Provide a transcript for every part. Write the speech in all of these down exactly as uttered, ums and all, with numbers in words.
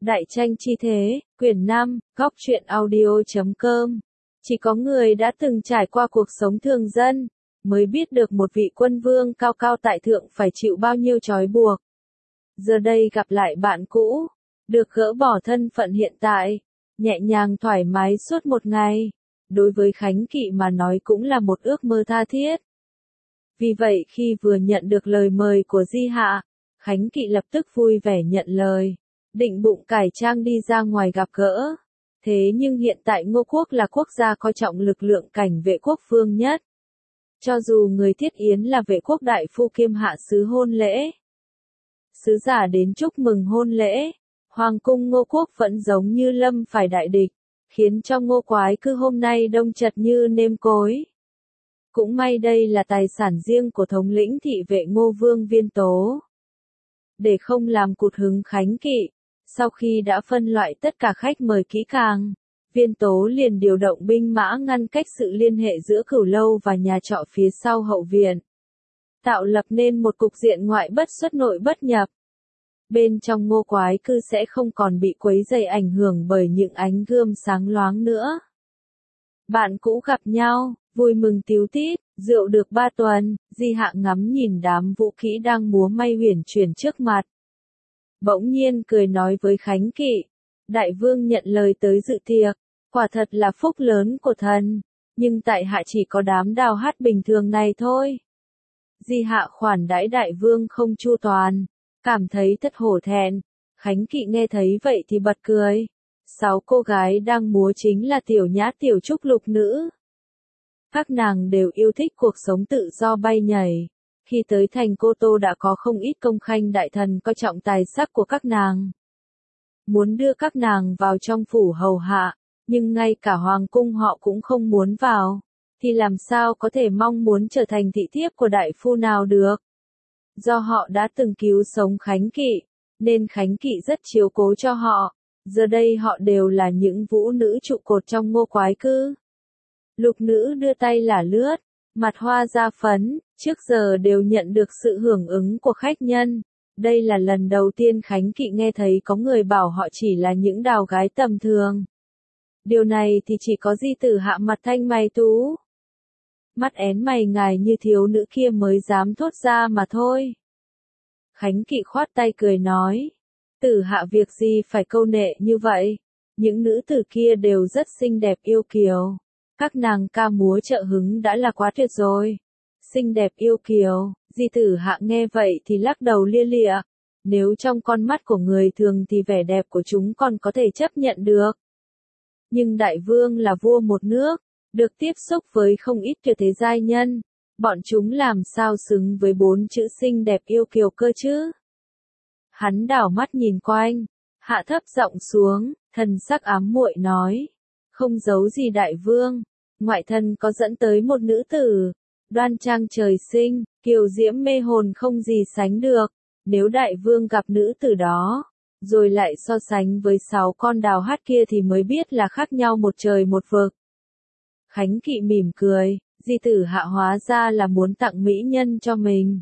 Đại tranh chi thế, quyển năm, góc truyện audio chấm com. Chỉ có người đã từng trải qua cuộc sống thường dân, mới biết được một vị quân vương cao cao tại thượng phải chịu bao nhiêu trói buộc. Giờ đây gặp lại bạn cũ, được gỡ bỏ thân phận hiện tại, nhẹ nhàng thoải mái suốt một ngày, đối với Khánh Kỵ mà nói cũng là một ước mơ tha thiết. Vì vậy khi vừa nhận được lời mời của Di Hạ, Khánh Kỵ lập tức vui vẻ nhận lời, định bụng cải trang đi ra ngoài gặp gỡ. Thế nhưng hiện tại Ngô quốc là quốc gia coi trọng lực lượng cảnh vệ quốc vương nhất. Cho dù người thiết yến là vệ quốc đại phu kiêm hạ sứ hôn lễ, sứ giả đến chúc mừng hôn lễ, hoàng cung Ngô quốc vẫn giống như lâm phải đại địch, khiến cho Ngô quái cư hôm nay đông chật như nêm cối. Cũng may đây là tài sản riêng của thống lĩnh thị vệ Ngô Vương Viên Tố. Để không làm cụt hứng Khánh Kỵ, sau khi đã phân loại tất cả khách mời kỹ càng, Viên Tố liền điều động binh mã ngăn cách sự liên hệ giữa Cửu Lâu và nhà trọ phía sau hậu viện, tạo lập nên một cục diện ngoại bất xuất nội bất nhập. Bên trong Ngô quái cư sẽ không còn bị quấy rầy ảnh hưởng bởi những ánh gươm sáng loáng nữa. Bạn cũ gặp nhau, vui mừng tíu tít, rượu được ba tuần, Di Hạ ngắm nhìn đám vũ khí đang múa may huyền chuyển trước mặt. Bỗng nhiên cười nói với Khánh Kỵ, đại vương nhận lời tới dự tiệc, quả thật là phúc lớn của thần, nhưng tại hạ chỉ có đám đào hát bình thường này thôi. Di Hạ khoản đãi đại vương không chu toàn, cảm thấy thất hổ thẹn. Khánh Kỵ nghe thấy vậy thì bật cười. Sáu cô gái đang múa chính là Tiểu Nhã Tiểu Trúc lục nữ. Các nàng đều yêu thích cuộc sống tự do bay nhảy. Khi tới thành Cô Tô đã có không ít công khanh đại thần coi trọng tài sắc của các nàng, muốn đưa các nàng vào trong phủ hầu hạ, nhưng ngay cả hoàng cung họ cũng không muốn vào, thì làm sao có thể mong muốn trở thành thị thiếp của đại phu nào được. Do họ đã từng cứu sống Khánh Kỵ, nên Khánh Kỵ rất chiếu cố cho họ, giờ đây họ đều là những vũ nữ trụ cột trong Ngô quái cư. Lục nữ đưa tay lả lướt, mặt hoa da phấn, trước giờ đều nhận được sự hưởng ứng của khách nhân. Đây là lần đầu tiên Khánh Kỵ nghe thấy có người bảo họ chỉ là những đào gái tầm thường. Điều này thì chỉ có Di Tử Hạ mặt thanh mày tú, mắt én mày ngài như thiếu nữ kia mới dám thốt ra mà thôi. Khánh Kỵ khoát tay cười nói, Tử Hạ việc gì phải câu nệ như vậy, những nữ tử kia đều rất xinh đẹp yêu kiều. Các nàng ca múa trợ hứng đã là quá tuyệt rồi. Xinh đẹp yêu kiều, Di Tử Hạ nghe vậy thì lắc đầu lia lịa. Nếu trong con mắt của người thường thì vẻ đẹp của chúng còn có thể chấp nhận được. Nhưng đại vương là vua một nước, được tiếp xúc với không ít tuyệt thế giai nhân, bọn chúng làm sao xứng với bốn chữ xinh đẹp yêu kiều cơ chứ? Hắn đảo mắt nhìn quanh, hạ thấp giọng xuống, thần sắc ám muội nói, không giấu gì đại vương, ngoại thân có dẫn tới một nữ tử, đoan trang trời sinh, kiều diễm mê hồn không gì sánh được. Nếu đại vương gặp nữ tử đó, rồi lại so sánh với sáu con đào hát kia thì mới biết là khác nhau một trời một vực. Khánh Kỵ mỉm cười, Di Tử Hạ hóa ra là muốn tặng mỹ nhân cho mình.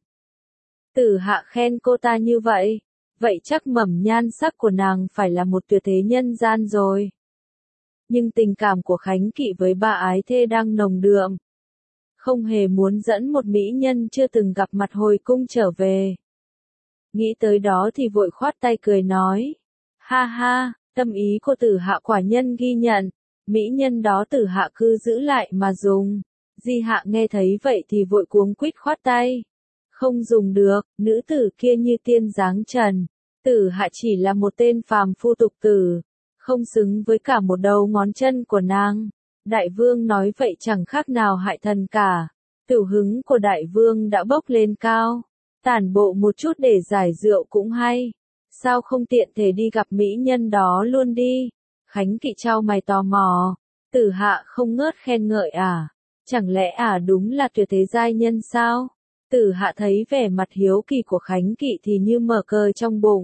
Tử Hạ khen cô ta như vậy, vậy chắc mầm nhan sắc của nàng phải là một tuyệt thế nhân gian rồi. Nhưng tình cảm của Khánh Kỵ với ba ái thê đang nồng đượm, không hề muốn dẫn một mỹ nhân chưa từng gặp mặt hồi cung trở về. Nghĩ tới đó thì vội khoát tay cười nói, ha ha, tâm ý của Tử Hạ quả nhân ghi nhận, mỹ nhân đó Tử Hạ cứ giữ lại mà dùng. Di Hạ nghe thấy vậy thì vội cuống quýt khoát tay, không dùng được, nữ tử kia như tiên dáng trần, Tử Hạ chỉ là một tên phàm phu tục tử, không xứng với cả một đầu ngón chân của nàng. Đại vương nói vậy chẳng khác nào hại thần cả. Tiểu hứng của đại vương đã bốc lên cao, tản bộ một chút để giải rượu cũng hay. Sao không tiện thể đi gặp mỹ nhân đó luôn đi? Khánh Kỵ trao mày tò mò, Tử Hạ không ngớt khen ngợi à? Chẳng lẽ à đúng là tuyệt thế giai nhân sao? Tử Hạ thấy vẻ mặt hiếu kỳ của Khánh Kỵ thì như mở cờ trong bụng.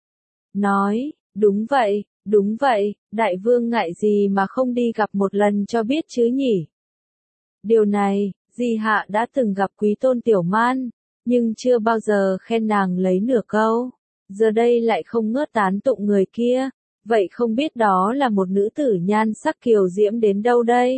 Nói, đúng vậy, đúng vậy, đại vương ngại gì mà không đi gặp một lần cho biết chứ nhỉ? Điều này, Di Hạ đã từng gặp Quý Tôn Tiểu Man, nhưng chưa bao giờ khen nàng lấy nửa câu. Giờ đây lại không ngớt tán tụng người kia, Vậy không biết đó là một nữ tử nhan sắc kiều diễm đến đâu đây?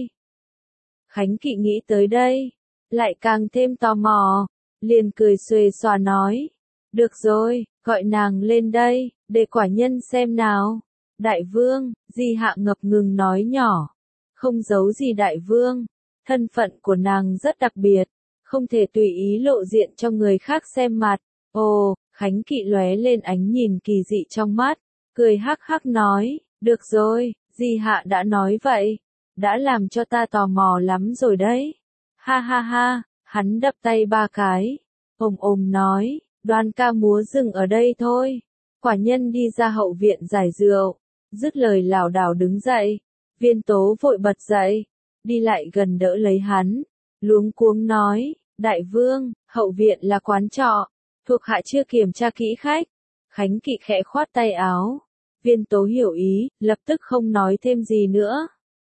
Khánh Kỵ nghĩ tới đây, lại càng thêm tò mò, liền cười xuề xòa nói. Được rồi, gọi nàng lên đây, để quả nhân xem nào. Đại vương, Di Hạ ngập ngừng nói nhỏ. Không giấu gì đại vương, thân phận của nàng rất đặc biệt, không thể tùy ý lộ diện cho người khác xem mặt. Ồ, Khánh Kỵ lóe lên ánh nhìn kỳ dị trong mắt, cười hắc hắc nói, được rồi, Di Hạ đã nói vậy, đã làm cho ta tò mò lắm rồi đấy. Ha ha ha, hắn đập tay ba cái, ồm ồm nói, Đoan ca múa dừng ở đây thôi. Quả nhân đi ra hậu viện giải rượu, dứt lời lảo đảo đứng dậy, Viên Tố vội bật dậy, đi lại gần đỡ lấy hắn, luống cuống nói, đại vương, hậu viện là quán trọ, thuộc hạ chưa kiểm tra kỹ khách. Khánh Kỵ khẽ khoát tay áo, Viên Tố hiểu ý, lập tức không nói thêm gì nữa.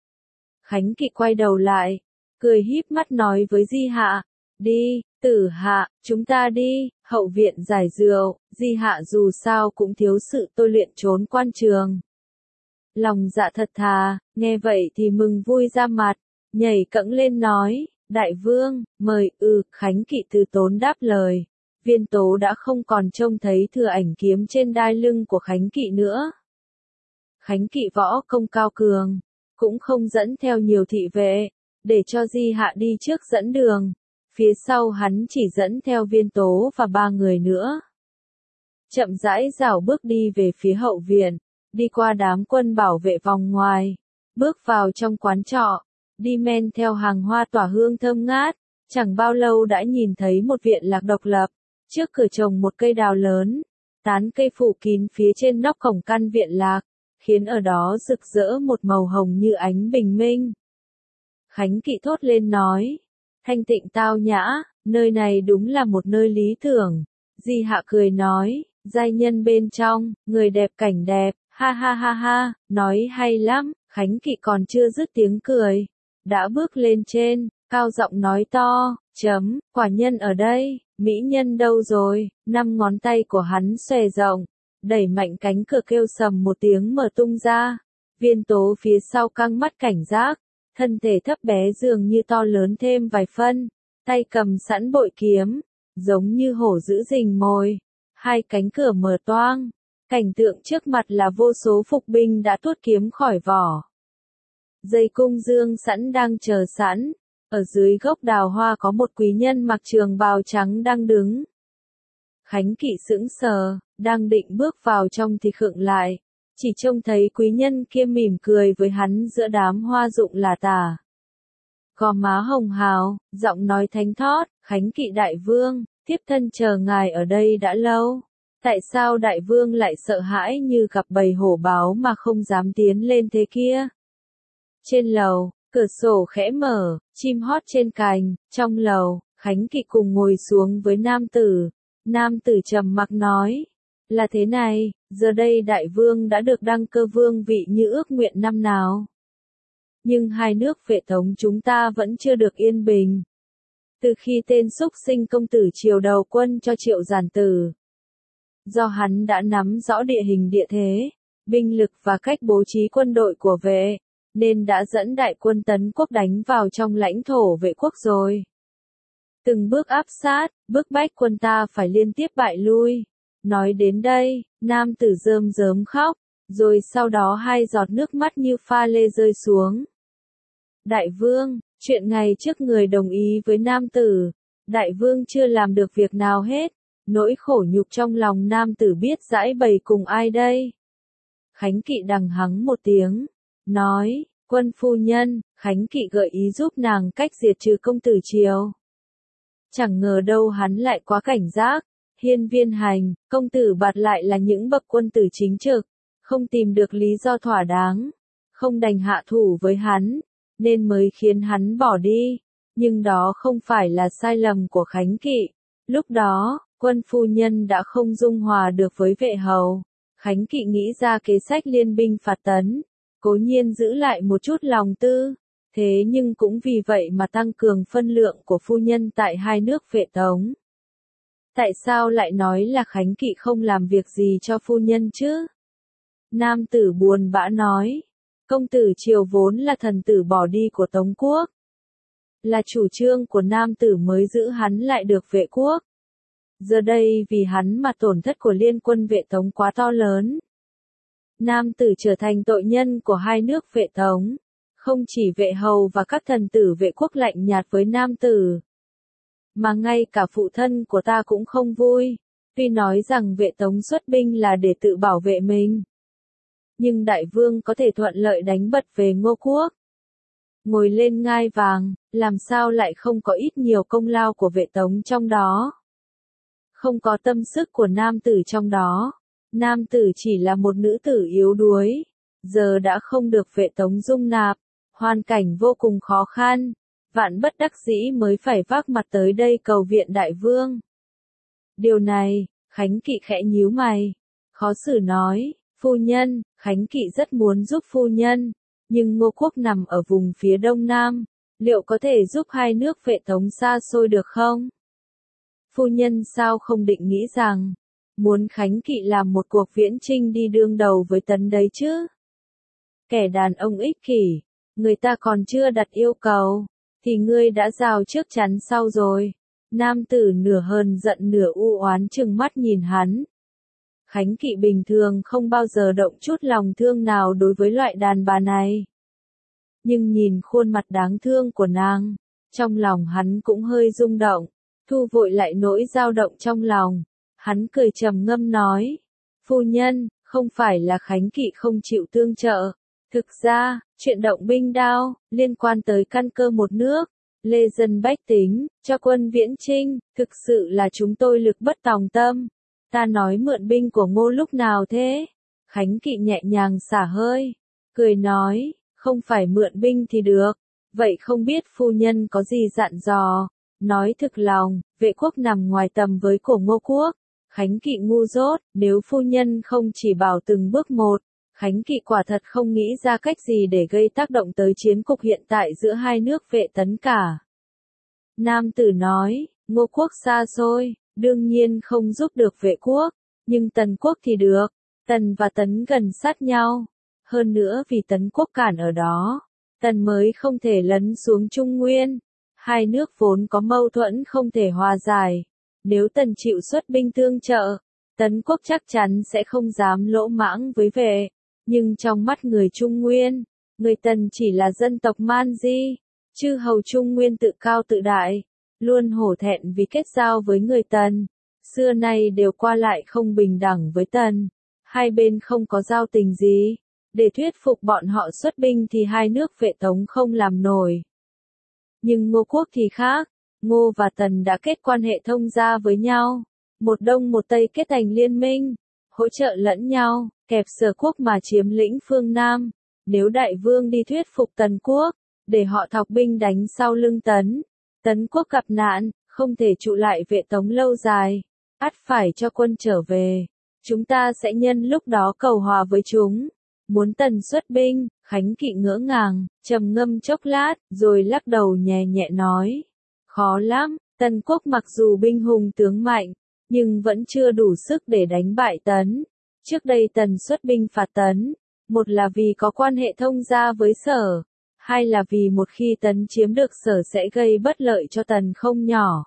Khánh Kỵ quay đầu lại, cười híp mắt nói với Di Hạ, đi, Tử Hạ, chúng ta đi, hậu viện giải rượu. Di Hạ dù sao cũng thiếu sự tôi luyện trốn quan trường. Lòng dạ thật thà, nghe vậy thì mừng vui ra mặt, nhảy cẫng lên nói, đại vương, mời. Ừ, Khánh Kỵ từ tốn đáp lời. Viên Tố đã không còn trông thấy thừa ảnh kiếm trên đai lưng của Khánh Kỵ nữa. Khánh Kỵ võ công cao cường, cũng không dẫn theo nhiều thị vệ, để cho Di Hạ đi trước dẫn đường. Phía sau hắn chỉ dẫn theo Viên Tố và ba người nữa. Chậm rãi rảo bước đi về phía hậu viện, đi qua đám quân bảo vệ vòng ngoài, bước vào trong quán trọ, đi men theo hàng hoa tỏa hương thơm ngát, chẳng bao lâu đã nhìn thấy một viện lạc độc lập, trước cửa trồng một cây đào lớn, tán cây phủ kín phía trên nóc cổng căn viện lạc, khiến ở đó rực rỡ một màu hồng như ánh bình minh. Khánh Kỵ thốt lên nói, thanh tịnh tao nhã, nơi này đúng là một nơi lý tưởng. Di Hạ cười nói, giai nhân bên trong, người đẹp cảnh đẹp, ha ha ha ha, nói hay lắm. Khánh Kỵ còn chưa dứt tiếng cười, đã bước lên trên, cao giọng nói to, chấm, quả nhân ở đây, mỹ nhân đâu rồi? Năm ngón tay của hắn xòe rộng, đẩy mạnh cánh cửa kêu sầm một tiếng mở tung ra. Viên Tố phía sau căng mắt cảnh giác, thân thể thấp bé dường như to lớn thêm vài phân, tay cầm sẵn bội kiếm, giống như hổ giữ rình mồi. Hai cánh cửa mở toang, cảnh tượng trước mặt là vô số phục binh đã tuốt kiếm khỏi vỏ. Dây cung dương sẵn đang chờ sẵn, ở dưới gốc đào hoa có một quý nhân mặc trường bào trắng đang đứng. Khánh Kỵ sững sờ, đang định bước vào trong thì khựng lại, chỉ trông thấy quý nhân kia mỉm cười với hắn giữa đám hoa rụng lả tả. Gò má hồng hào, giọng nói thánh thót, Khánh Kỵ đại vương, thiếp thân chờ ngài ở đây đã lâu. Tại sao đại vương lại sợ hãi như gặp bầy hổ báo mà không dám tiến lên thế kia? Trên lầu, cửa sổ khẽ mở, chim hót trên cành, trong lầu, Khánh Kỵ cùng ngồi xuống với nam tử. Nam tử trầm mặc nói, là thế này, giờ đây đại vương đã được đăng cơ vương vị như ước nguyện năm nào. Nhưng hai nước vệ thống chúng ta vẫn chưa được yên bình. Từ khi tên xúc sinh công tử triều đầu quân cho Triệu Giản Tử, do hắn đã nắm rõ địa hình địa thế, binh lực và cách bố trí quân đội của vệ, nên đã dẫn đại quân tấn quốc đánh vào trong lãnh thổ vệ quốc rồi. Từng bước áp sát, bức bách quân ta phải liên tiếp bại lui. Nói đến đây, nam tử rơm rớm khóc, rồi sau đó hai giọt nước mắt như pha lê rơi xuống. Đại vương, chuyện ngày trước người đồng ý với nam tử, đại vương chưa làm được việc nào hết, nỗi khổ nhục trong lòng nam tử biết giãi bày cùng ai đây? Khánh Kỵ đằng hắng một tiếng, nói, quân phu nhân. Khánh Kỵ gợi ý giúp nàng cách diệt trừ công tử triều. Chẳng ngờ đâu hắn lại quá cảnh giác. Hiên Viên Hành, công tử Bạt lại là những bậc quân tử chính trực, không tìm được lý do thỏa đáng, không đành hạ thủ với hắn, nên mới khiến hắn bỏ đi. Nhưng đó không phải là sai lầm của Khánh Kỵ. Lúc đó, quân phu nhân đã không dung hòa được với vệ hầu. Khánh Kỵ nghĩ ra kế sách liên binh phạt tấn, cố nhiên giữ lại một chút lòng tư, thế nhưng cũng vì vậy mà tăng cường phân lượng của phu nhân tại hai nước vệ tống. Tại sao lại nói là Khánh Kỵ không làm việc gì cho phu nhân chứ? Nam tử buồn bã nói. Công tử Triều vốn là thần tử bỏ đi của Tống quốc. Là chủ trương của nam tử mới giữ hắn lại được vệ quốc. Giờ đây vì hắn mà tổn thất của liên quân vệ Tống quá to lớn. Nam tử trở thành tội nhân của hai nước vệ Tống. Không chỉ vệ hầu và các thần tử vệ quốc lạnh nhạt với nam tử. Mà ngay cả phụ thân của ta cũng không vui. Tuy nói rằng vệ Tống xuất binh là để tự bảo vệ mình. Nhưng đại vương có thể thuận lợi đánh bật về Ngô quốc. Ngồi lên ngai vàng, làm sao lại không có ít nhiều công lao của vệ Tống trong đó. Không có tâm sức của nam tử trong đó. Nam tử chỉ là một nữ tử yếu đuối. Giờ đã không được vệ Tống dung nạp. Hoàn cảnh vô cùng khó khăn. Vạn bất đắc dĩ mới phải vác mặt tới đây cầu viện đại vương. Điều này, Khánh Kỵ khẽ nhíu mày. Khó xử nói, phu nhân, Khánh Kỵ rất muốn giúp phu nhân. Nhưng Ngô quốc nằm ở vùng phía đông nam. Liệu có thể giúp hai nước vệ Tống xa xôi được không? Phu nhân sao không định nghĩ rằng, muốn Khánh Kỵ làm một cuộc viễn chinh đi đương đầu với Tấn đấy chứ? Kẻ đàn ông ích kỷ, người ta còn chưa đặt yêu cầu, thì ngươi đã rào trước chắn sau rồi. Nam tử nửa hờn giận nửa u oán trừng mắt nhìn hắn. Khánh Kỵ bình thường không bao giờ động chút lòng thương nào đối với loại đàn bà này. Nhưng nhìn khuôn mặt đáng thương của nàng, trong lòng hắn cũng hơi rung động, thu vội lại nỗi dao động trong lòng. Hắn cười trầm ngâm nói, phu nhân, không phải là Khánh Kỵ không chịu tương trợ. Thực ra, chuyện động binh đao, liên quan tới căn cơ một nước, lê dân bách tính, cho quân viễn chinh, thực sự là chúng tôi lực bất tòng tâm. Ta nói mượn binh của Ngô lúc nào thế? Khánh Kỵ nhẹ nhàng xả hơi, cười nói, không phải mượn binh thì được, vậy không biết phu nhân có gì dặn dò? Nói thực lòng, vệ quốc nằm ngoài tầm với của Ngô quốc. Khánh Kỵ ngu dốt, nếu phu nhân không chỉ bảo từng bước một, Khánh Kỵ quả thật không nghĩ ra cách gì để gây tác động tới chiến cục hiện tại giữa hai nước vệ Tấn cả. Nam tử nói, Ngô quốc xa xôi, đương nhiên không giúp được vệ quốc, nhưng Tần quốc thì được. Tần và Tấn gần sát nhau, hơn nữa vì Tấn quốc cản ở đó, Tần mới không thể lấn xuống Trung Nguyên. Hai nước vốn có mâu thuẫn không thể hòa giải. Nếu Tần chịu xuất binh tương trợ, Tấn quốc chắc chắn sẽ không dám lỗ mãng với vệ. Nhưng trong mắt người Trung Nguyên, người Tần chỉ là dân tộc man di. Chư hầu Trung Nguyên tự cao tự đại, luôn hổ thẹn vì kết giao với người Tần. Xưa nay đều qua lại không bình đẳng với Tần. Hai bên không có giao tình gì. Để thuyết phục bọn họ xuất binh thì hai nước vệ Tống không làm nổi. Nhưng Ngô quốc thì khác, Ngô và Tần đã kết quan hệ thông gia với nhau, một đông một tây kết thành liên minh, hỗ trợ lẫn nhau, kẹp Sở quốc mà chiếm lĩnh phương Nam. Nếu đại vương đi thuyết phục Tần quốc, để họ thọc binh đánh sau lưng Tấn, Tấn quốc gặp nạn, không thể trụ lại vệ Tống lâu dài, ắt phải cho quân trở về, chúng ta sẽ nhân lúc đó cầu hòa với chúng. Muốn Tần xuất binh, Khánh Kỵ ngỡ ngàng, trầm ngâm chốc lát, rồi lắc đầu nhẹ nhẹ nói. Khó lắm, Tần quốc mặc dù binh hùng tướng mạnh, nhưng vẫn chưa đủ sức để đánh bại Tấn. Trước đây Tần xuất binh phạt Tấn, một là vì có quan hệ thông gia với Sở, hai là vì một khi Tấn chiếm được Sở sẽ gây bất lợi cho Tần không nhỏ.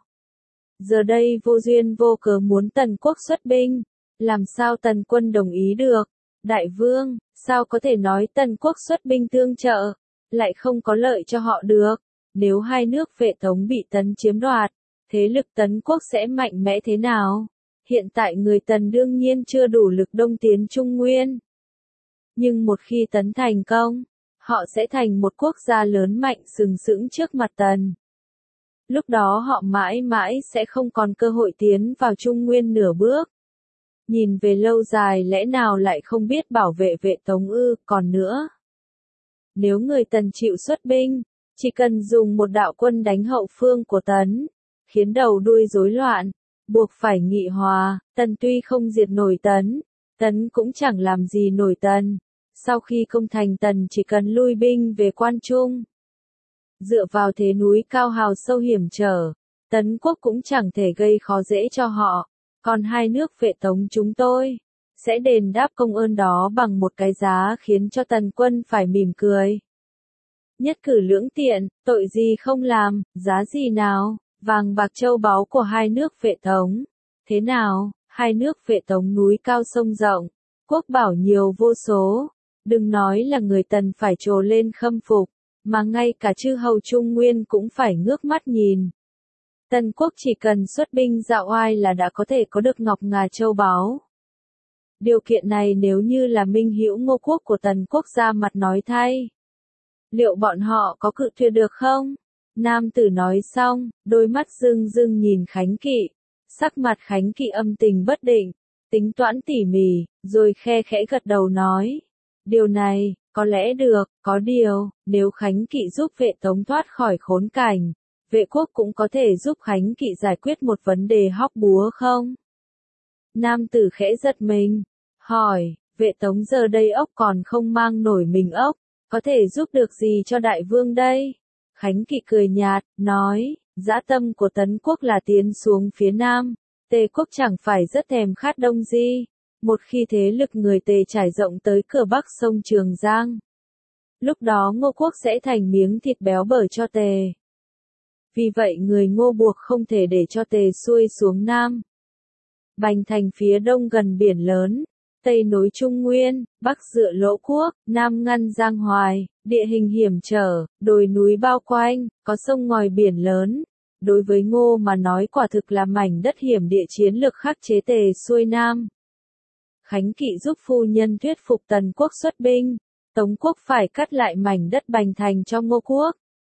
Giờ đây vô duyên vô cớ muốn Tần quốc xuất binh, làm sao Tần quân đồng ý được? Đại vương, sao có thể nói Tần quốc xuất binh tương trợ, lại không có lợi cho họ được? Nếu hai nước vệ Tống bị Tấn chiếm đoạt, thế lực Tấn quốc sẽ mạnh mẽ thế nào? Hiện tại người Tần đương nhiên chưa đủ lực đông tiến Trung Nguyên. Nhưng một khi Tấn thành công, họ sẽ thành một quốc gia lớn mạnh sừng sững trước mặt Tần. Lúc đó họ mãi mãi sẽ không còn cơ hội tiến vào Trung Nguyên nửa bước. Nhìn về lâu dài lẽ nào lại không biết bảo vệ vệ Tống ư? Còn nữa, nếu người Tần chịu xuất binh, chỉ cần dùng một đạo quân đánh hậu phương của Tấn, khiến đầu đuôi rối loạn, buộc phải nghị hòa, Tần tuy không diệt nổi Tấn, Tấn cũng chẳng làm gì nổi Tần. Sau khi công thành Tần chỉ cần lui binh về Quan Trung. Dựa vào thế núi cao hào sâu hiểm trở, Tấn quốc cũng chẳng thể gây khó dễ cho họ. Còn hai nước vệ Tống chúng tôi, sẽ đền đáp công ơn đó bằng một cái giá khiến cho Tần Quân phải mỉm cười. Nhất cử lưỡng tiện, tội gì không làm, giá gì nào, vàng bạc châu báu của hai nước Vệ Tống. Thế nào, hai nước Vệ Tống núi cao sông rộng, quốc bảo nhiều vô số, đừng nói là người Tần phải trồ lên khâm phục, mà ngay cả chư hầu Trung Nguyên cũng phải ngước mắt nhìn. Tần quốc chỉ cần xuất binh dạo oai là đã có thể có được ngọc ngà châu báu. Điều kiện này nếu như là minh hữu Ngô quốc của Tần quốc ra mặt nói thay, liệu bọn họ có cự tuyệt được không? Nam tử nói xong, đôi mắt rưng rưng nhìn Khánh Kỵ, sắc mặt Khánh Kỵ âm tình bất định, tính toán tỉ mỉ, rồi khe khẽ gật đầu nói. Điều này, có lẽ được, có điều, nếu Khánh Kỵ giúp Vệ Tống thoát khỏi khốn cảnh, Vệ quốc cũng có thể giúp Khánh Kỵ giải quyết một vấn đề hóc búa không? Nam tử khẽ giật mình, hỏi, Vệ Tống giờ đây ốc còn không mang nổi mình ốc, có thể giúp được gì cho đại vương đây? Khánh Kỵ cười nhạt, nói, dã tâm của Tấn quốc là tiến xuống phía Nam, Tề quốc chẳng phải rất thèm khát Đông Di, một khi thế lực người Tề trải rộng tới cửa bắc sông Trường Giang. Lúc đó Ngô quốc sẽ thành miếng thịt béo bở cho Tề. Vì vậy người Ngô buộc không thể để cho Tề xuôi xuống Nam. Bành thành phía đông gần biển lớn, Tây nối Trung Nguyên, Bắc dựa Lỗ quốc, Nam ngăn Giang Hoài, địa hình hiểm trở, đồi núi bao quanh, có sông ngòi biển lớn. Đối với Ngô mà nói quả thực là mảnh đất hiểm địa chiến lược khắc chế Tề xuôi Nam. Khánh Kỵ giúp phu nhân thuyết phục Tần quốc xuất binh, Tống quốc phải cắt lại mảnh đất Bành thành cho Ngô quốc.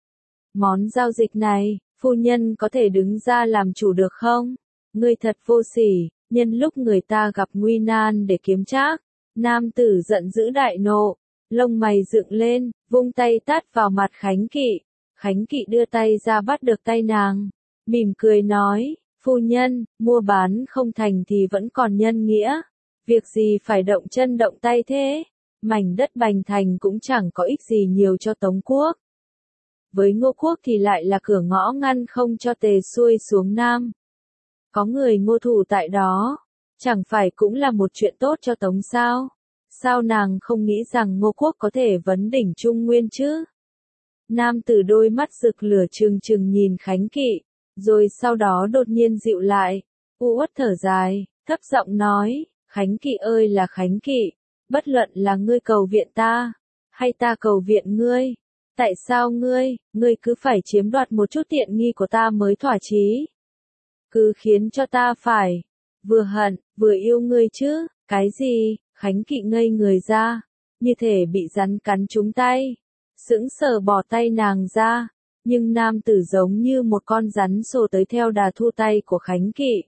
Món giao dịch này, phu nhân có thể đứng ra làm chủ được không? Ngươi thật vô sỉ. Nhân lúc người ta gặp nguy nan để kiếm trác, nam tử giận dữ đại nộ, lông mày dựng lên, vung tay tát vào mặt Khánh Kỵ. Khánh Kỵ đưa tay ra bắt được tay nàng, mỉm cười nói, phu nhân, mua bán không thành thì vẫn còn nhân nghĩa, việc gì phải động chân động tay thế, mảnh đất Bành thành cũng chẳng có ích gì nhiều cho Tống quốc. Với Ngô quốc thì lại là cửa ngõ ngăn không cho Tề xuôi xuống Nam. Có người Ngô thủ tại đó, chẳng phải cũng là một chuyện tốt cho Tống sao? Sao nàng không nghĩ rằng Ngô quốc có thể vấn đỉnh Trung Nguyên chứ? Nam tử đôi mắt rực lửa trừng trừng nhìn Khánh Kỵ, rồi sau đó đột nhiên dịu lại, u uất thở dài, thấp giọng nói, Khánh Kỵ ơi là Khánh Kỵ, bất luận là ngươi cầu viện ta, hay ta cầu viện ngươi, tại sao ngươi, ngươi cứ phải chiếm đoạt một chút tiện nghi của ta mới thỏa chí? Cứ khiến cho ta phải, vừa hận, vừa yêu ngươi chứ, cái gì? Khánh Kỵ ngây người ra, như thể bị rắn cắn trúng tay, sững sờ bỏ tay nàng ra, nhưng nam tử giống như một con rắn sổ tới theo đà thu tay của Khánh Kỵ.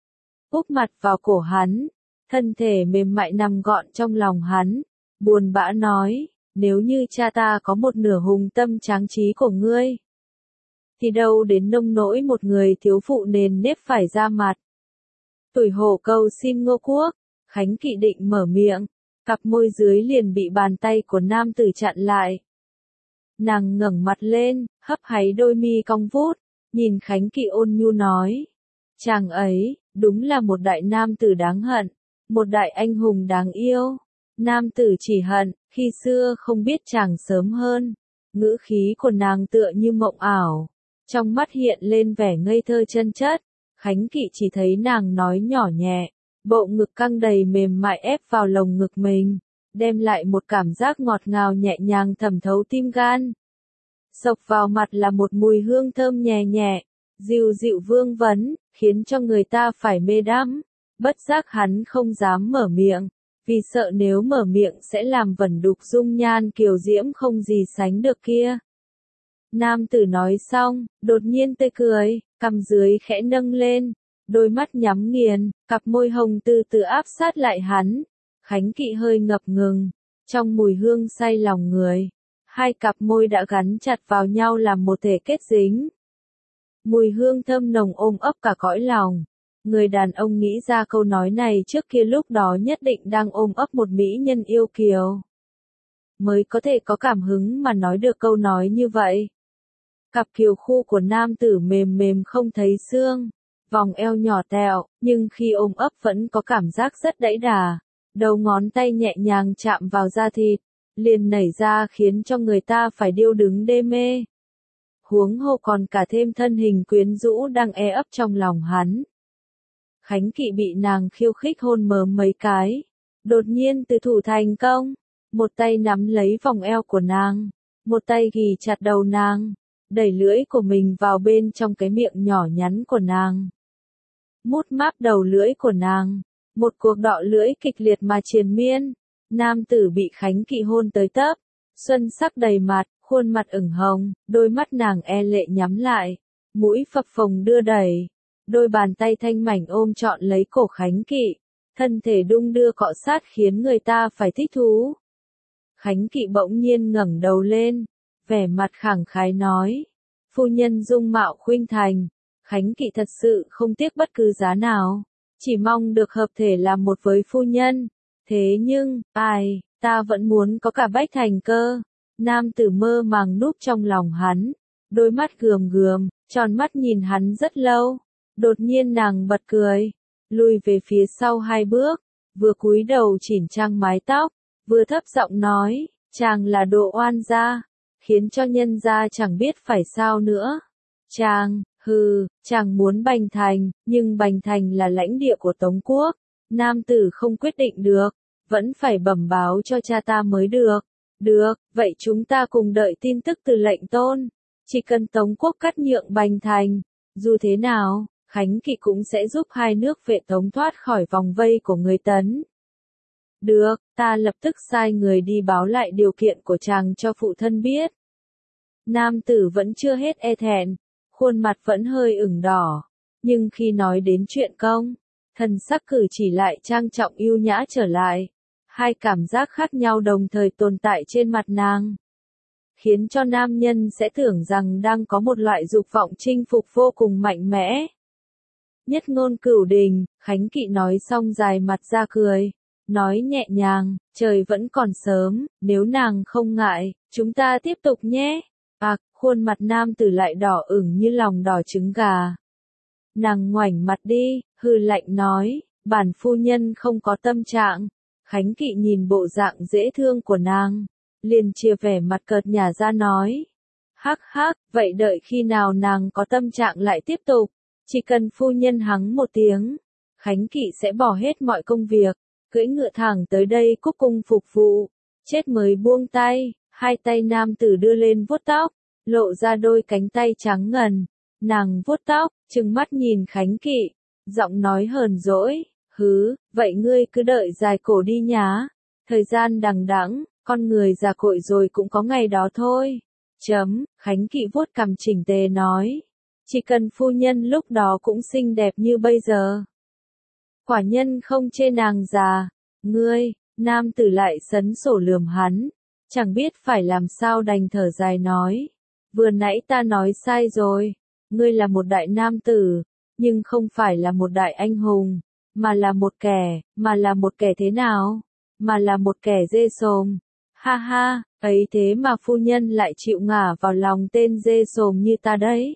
Úp mặt vào cổ hắn, thân thể mềm mại nằm gọn trong lòng hắn, buồn bã nói, nếu như cha ta có một nửa hùng tâm tráng trí của ngươi, thì đâu đến nông nỗi một người thiếu phụ nền nếp phải ra mặt. Tủi hổ cầu xin Ngô quốc, Khánh Kỵ định mở miệng, cặp môi dưới liền bị bàn tay của nam tử chặn lại. Nàng ngẩng mặt lên, hấp háy đôi mi cong vút, nhìn Khánh Kỵ ôn nhu nói, chàng ấy, đúng là một đại nam tử đáng hận, một đại anh hùng đáng yêu. Nam tử chỉ hận, khi xưa không biết chàng sớm hơn, ngữ khí của nàng tựa như mộng ảo. Trong mắt hiện lên vẻ ngây thơ chân chất, Khánh Kỵ chỉ thấy nàng nói nhỏ nhẹ, bộ ngực căng đầy mềm mại ép vào lồng ngực mình, đem lại một cảm giác ngọt ngào nhẹ nhàng thẩm thấu tim gan. Sộc vào mặt là một mùi hương thơm nhẹ nhẹ, dịu dịu vương vấn, khiến cho người ta phải mê đắm. Bất giác hắn không dám mở miệng, vì sợ nếu mở miệng sẽ làm vẩn đục dung nhan kiều diễm không gì sánh được kia. Nam tử nói xong, đột nhiên tươi cười, cằm dưới khẽ nâng lên, đôi mắt nhắm nghiền, cặp môi hồng từ từ áp sát lại hắn. Khánh Kỵ hơi ngập ngừng, trong mùi hương say lòng người, hai cặp môi đã gắn chặt vào nhau làm một thể kết dính. Mùi hương thơm nồng ôm ấp cả cõi lòng. Người đàn ông nghĩ ra câu nói này trước kia lúc đó nhất định đang ôm ấp một mỹ nhân yêu kiều. Mới có thể có cảm hứng mà nói được câu nói như vậy. Cặp kiều khu của nam tử mềm mềm không thấy xương, vòng eo nhỏ tẹo, nhưng khi ôm ấp vẫn có cảm giác rất đẫy đà. đầu ngón tay nhẹ nhàng chạm vào da thịt, liền nảy ra khiến cho người ta phải điêu đứng đê mê. Huống hồ còn cả thêm thân hình quyến rũ đang e ấp trong lòng hắn. Khánh Kỵ bị nàng khiêu khích hôn mờ mấy cái, đột nhiên tự thủ thành công, một tay nắm lấy vòng eo của nàng, một tay ghì chặt đầu nàng, đẩy lưỡi của mình vào bên trong cái miệng nhỏ nhắn của nàng. Mút máp đầu lưỡi của nàng, một cuộc đọ lưỡi kịch liệt mà triền miên, nam tử bị Khánh Kỵ hôn tới tấp, xuân sắc đầy mặt, khuôn mặt ửng hồng, đôi mắt nàng e lệ nhắm lại, mũi phập phồng đưa đẩy, đôi bàn tay thanh mảnh ôm trọn lấy cổ Khánh Kỵ, thân thể đung đưa cọ sát khiến người ta phải thích thú. Khánh Kỵ bỗng nhiên ngẩng đầu lên, vẻ mặt khẳng khái nói, phu nhân dung mạo khuynh thành, Khánh Kỵ thật sự không tiếc bất cứ giá nào, chỉ mong được hợp thể làm một với phu nhân, thế nhưng, ai, ta vẫn muốn có cả Bách Thành cơ. Nam tử mơ màng núp trong lòng hắn, đôi mắt gườm gườm, tròn mắt nhìn hắn rất lâu, đột nhiên nàng bật cười, lùi về phía sau hai bước, vừa cúi đầu chỉnh trang mái tóc, vừa thấp giọng nói, chàng là đồ oan gia, khiến cho nhân gia chẳng biết phải sao nữa. Chàng, hừ, chàng muốn Bành Thành, nhưng Bành Thành là lãnh địa của Tống quốc, nam tử không quyết định được, vẫn phải bẩm báo cho cha ta mới được. Được, vậy chúng ta cùng đợi tin tức từ lệnh tôn, chỉ cần Tống quốc cắt nhượng Bành Thành, dù thế nào, Khánh Kỵ cũng sẽ giúp hai nước vệ Tống thoát khỏi vòng vây của người Tấn. Được, ta lập tức sai người đi báo lại điều kiện của chàng cho phụ thân biết. Nam tử vẫn chưa hết e thẹn, khuôn mặt vẫn hơi ửng đỏ, nhưng khi nói đến chuyện công, thần sắc cử chỉ lại trang trọng ưu nhã trở lại. Hai cảm giác khác nhau đồng thời tồn tại trên mặt nàng, khiến cho nam nhân sẽ tưởng rằng đang có một loại dục vọng chinh phục vô cùng mạnh mẽ. Nhất ngôn cửu đình, Khánh Kỵ nói xong dài mặt ra cười, nói nhẹ nhàng, trời vẫn còn sớm, nếu nàng không ngại, chúng ta tiếp tục nhé. À, khuôn mặt nam tử lại đỏ ửng như lòng đỏ trứng gà. Nàng ngoảnh mặt đi, hừ lạnh nói, bản phu nhân không có tâm trạng. Khánh Kỵ nhìn bộ dạng dễ thương của nàng, liền chia vẻ mặt cợt nhả ra nói. Hắc hắc, vậy đợi khi nào nàng có tâm trạng lại tiếp tục, chỉ cần phu nhân hắng một tiếng, Khánh Kỵ sẽ bỏ hết mọi công việc, cưỡi ngựa thẳng tới đây cúc cung phục vụ, chết mới buông tay, hai tay nam tử đưa lên vuốt tóc, lộ ra đôi cánh tay trắng ngần, nàng vuốt tóc, trừng mắt nhìn Khánh Kỵ, giọng nói hờn dỗi. Hứ, vậy ngươi cứ đợi dài cổ đi nhá. Thời gian đằng đẵng, con người già cội rồi cũng có ngày đó thôi. Chấm, Khánh Kỵ vuốt cằm chỉnh tề nói. Chỉ cần phu nhân lúc đó cũng xinh đẹp như bây giờ. Quả nhân không chê nàng già. Ngươi, nam tử lại sấn sổ lườm hắn. Chẳng biết phải làm sao đành thở dài nói. Vừa nãy ta nói sai rồi. Ngươi là một đại nam tử, nhưng không phải là một đại anh hùng. Mà là một kẻ, mà là một kẻ thế nào? Mà là một kẻ dê sồm. Ha ha, ấy thế mà phu nhân lại chịu ngả vào lòng tên dê sồm như ta đấy.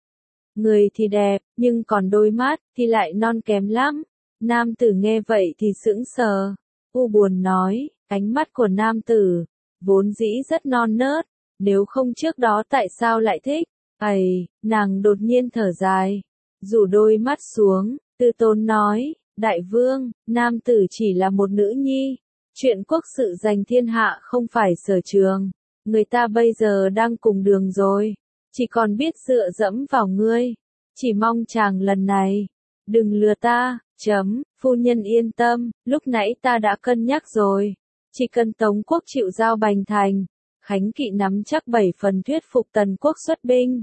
Người thì đẹp, nhưng còn đôi mắt thì lại non kém lắm. Nam tử nghe vậy thì sững sờ. U buồn nói, ánh mắt của nam tử, vốn dĩ rất non nớt, nếu không trước đó tại sao lại thích? Ây, nàng đột nhiên thở dài, rủ đôi mắt xuống, tư tốn nói. Đại vương, nam tử chỉ là một nữ nhi, chuyện quốc sự giành thiên hạ không phải sở trường, người ta bây giờ đang cùng đường rồi, chỉ còn biết dựa dẫm vào ngươi, chỉ mong chàng lần này, đừng lừa ta, chấm, phu nhân yên tâm, lúc nãy ta đã cân nhắc rồi, chỉ cần Tống quốc chịu giao Bành Thành, Khánh Kỵ nắm chắc bảy phần thuyết phục Tần quốc xuất binh.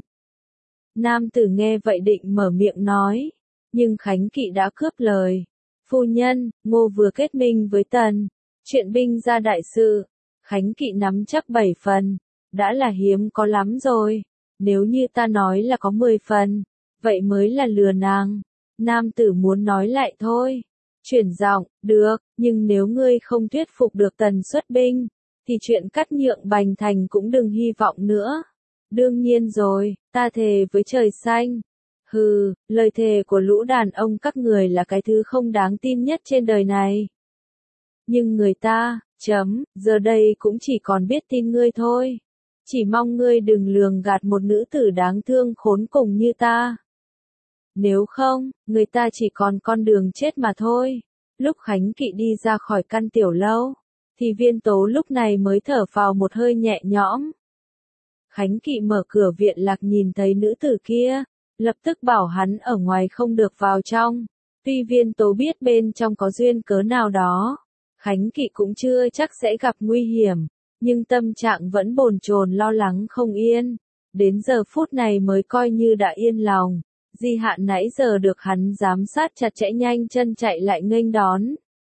Nam tử nghe vậy định mở miệng nói. Nhưng Khánh Kỵ đã cướp lời. Phu nhân, Ngô vừa kết minh với Tần. Chuyện binh ra đại sự. Khánh Kỵ nắm chắc bảy phần. Đã là hiếm có lắm rồi. Nếu như ta nói là có mười phần. Vậy mới là lừa nàng. Nam tử muốn nói lại thôi. Chuyển giọng, được, nhưng nếu ngươi không thuyết phục được Tần xuất binh. Thì chuyện cắt nhượng Bành Thành cũng đừng hy vọng nữa. Đương nhiên rồi, ta thề với trời xanh. Hừ, lời thề của lũ đàn ông các người là cái thứ không đáng tin nhất trên đời này. Nhưng người ta, chấm, giờ đây cũng chỉ còn biết tin ngươi thôi. Chỉ mong ngươi đừng lường gạt một nữ tử đáng thương khốn cùng như ta. Nếu không, người ta chỉ còn con đường chết mà thôi. Lúc Khánh Kỵ đi ra khỏi căn tiểu lâu, thì Viên Tố lúc này mới thở phào một hơi nhẹ nhõm. Khánh Kỵ mở cửa viện lạc nhìn thấy nữ tử kia, lập tức bảo hắn ở ngoài không được vào trong. Tuy Viên Tố biết bên trong có duyên cớ nào đó, Khánh Kỵ cũng chưa chắc sẽ gặp nguy hiểm, nhưng tâm trạng vẫn bồn chồn lo lắng không yên. Đến giờ phút này mới coi như đã yên lòng. Di Hạ nãy giờ được hắn giám sát chặt chẽ nhanh chân chạy lại nghênh đón.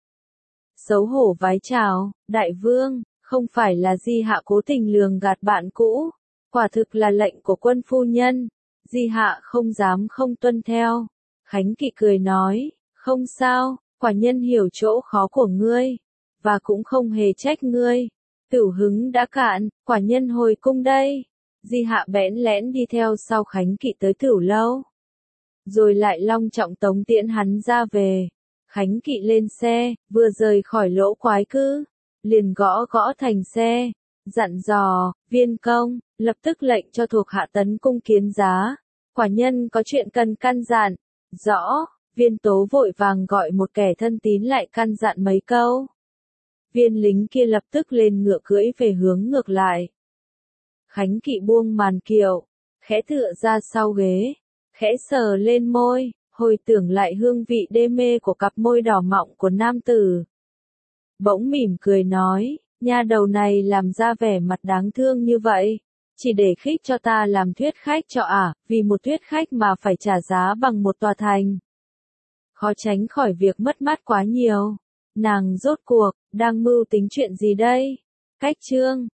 Xấu hổ vái chào, đại vương, không phải là Di Hạ cố tình lường gạt bạn cũ, quả thực là lệnh của quân phu nhân. Di Hạ không dám không tuân theo. Khánh Kỵ cười nói, không sao, quả nhân hiểu chỗ khó của ngươi, và cũng không hề trách ngươi. Tửu hứng đã cạn, quả nhân hồi cung đây. Di Hạ bẽn lẽn đi theo sau Khánh Kỵ tới Tửu lâu, rồi lại long trọng tống tiễn hắn ra về. Khánh Kỵ lên xe, vừa rời khỏi lỗ quái cư, liền gõ gõ thành xe, dặn dò, Viên công, lập tức lệnh cho thuộc hạ tấn cung kiến giá. Quả nhân có chuyện cần căn dặn. Rõ, Viên Tố vội vàng gọi một kẻ thân tín lại căn dặn mấy câu. Viên lính kia lập tức lên ngựa cưỡi về hướng ngược lại. Khánh Kỵ buông màn kiệu, khẽ tựa ra sau ghế, khẽ sờ lên môi, hồi tưởng lại hương vị đê mê của cặp môi đỏ mọng của nam tử. Bỗng mỉm cười nói, nha đầu này làm ra vẻ mặt đáng thương như vậy, chỉ để khích cho ta làm thuyết khách cho ả, à, vì một thuyết khách mà phải trả giá bằng một tòa thành. Khó tránh khỏi việc mất mát quá nhiều. Nàng rốt cuộc, đang mưu tính chuyện gì đây? Cách chương